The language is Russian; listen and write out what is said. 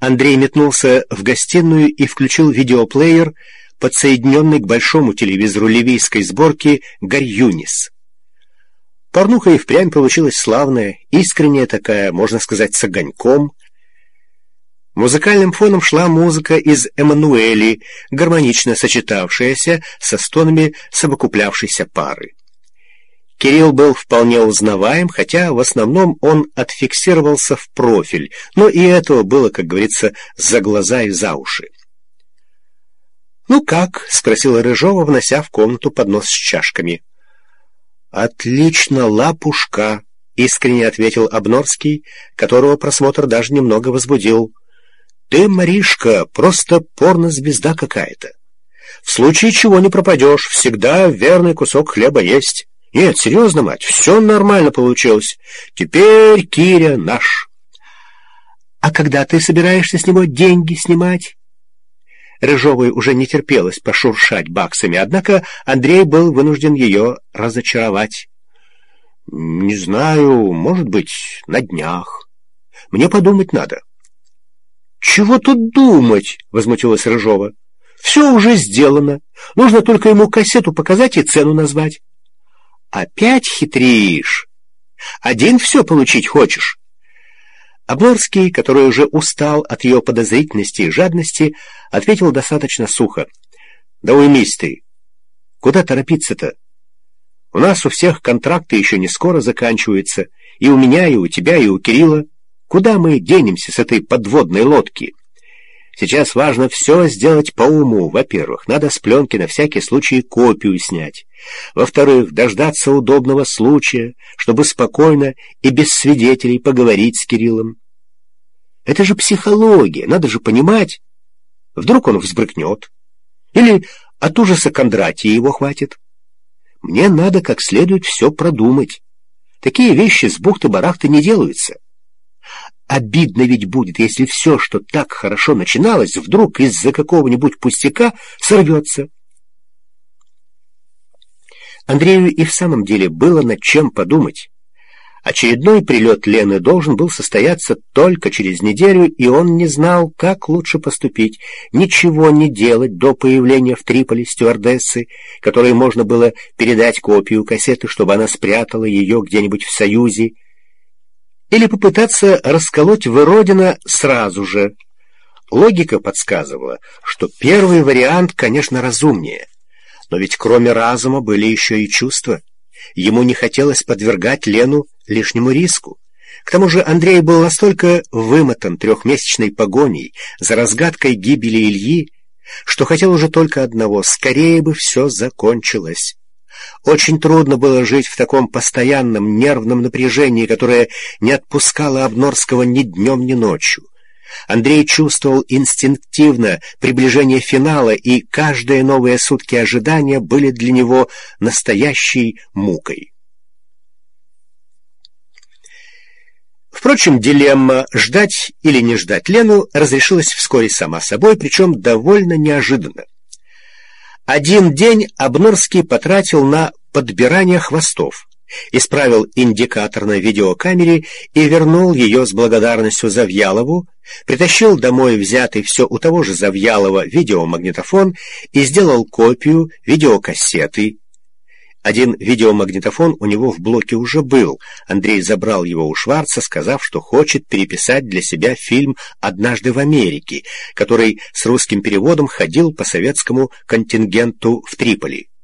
Андрей метнулся в гостиную и включил видеоплеер, подсоединенный к большому телевизору ливийской сборки «Гарь-Юнис». Порнуха и впрямь получилась славная, искренняя такая, можно сказать, с огоньком. Музыкальным фоном шла музыка из «Эммануэли», гармонично сочетавшаяся со стонами совокуплявшейся пары. Кирилл был вполне узнаваем, хотя в основном он отфиксировался в профиль, но и этого было, как говорится, за глаза и за уши. «Ну как?» — спросила Рыжова, внося в комнату поднос с чашками. «Отлично, лапушка!» — искренне ответил Обнорский, которого просмотр даже немного возбудил. «Ты, Маришка, просто порнозвезда какая-то. В случае чего не пропадешь, всегда верный кусок хлеба есть. Нет, серьезно, мать, все нормально получилось. Теперь Киря наш». «А когда ты собираешься с него деньги снимать?» Рыжовой уже не терпелось пошуршать баксами, однако Андрей был вынужден ее разочаровать. «Не знаю, может быть, на днях. Мне подумать надо». «Чего тут думать?» — возмутилась Рыжова. «Все уже сделано. Нужно только ему кассету показать и цену назвать». «Опять хитришь? Один все получить хочешь?» Обнорский, который уже устал от ее подозрительности и жадности, ответил достаточно сухо. «Да уймись ты. Куда торопиться-то? У нас у всех контракты еще не скоро заканчиваются. И у меня, и у тебя, и у Кирилла. Куда мы денемся с этой подводной лодки? Сейчас важно все сделать по уму. Во-первых, надо с пленки на всякий случай копию снять. Во-вторых, дождаться удобного случая, чтобы спокойно и без свидетелей поговорить с Кириллом. Это же психология, надо же понимать. Вдруг он взбрыкнет. Или от ужаса Кондратия его хватит. Мне надо как следует все продумать. Такие вещи с бухты-барахты не делаются. Обидно ведь будет, если все, что так хорошо начиналось, вдруг из-за какого-нибудь пустяка сорвется. Андрею и в самом деле было над чем подумать. Очередной прилет Лены должен был состояться только через неделю, и он не знал, как лучше поступить. Ничего не делать до появления в Триполи стюардессы, которой можно было передать копию кассеты, чтобы она спрятала ее где-нибудь в Союзе, или попытаться расколоть Выродина сразу же. Логика подсказывала, что первый вариант, конечно, разумнее. Но ведь кроме разума были еще и чувства. Ему не хотелось подвергать Лену лишнему риску. К тому же Андрей был настолько вымотан трехмесячной погоней за разгадкой гибели Ильи, что хотел уже только одного — скорее бы все закончилось. Очень трудно было жить в таком постоянном нервном напряжении, которое не отпускало Обнорского ни днем, ни ночью. Андрей чувствовал инстинктивно приближение финала, и каждые новые сутки ожидания были для него настоящей мукой. Впрочем, дилемма ждать или не ждать Лену разрешилась вскоре сама собой, причем довольно неожиданно. Один день Обнорский потратил на подбирание хвостов, исправил индикатор на видеокамере и вернул ее с благодарностью Завьялову, притащил домой взятый все у того же Завьялова видеомагнитофон и сделал копию видеокассеты. Один видеомагнитофон у него в блоке уже был. Андрей забрал его у Шварца, сказав, что хочет переписать для себя фильм «Однажды в Америке», который с русским переводом ходил по советскому контингенту в Триполи.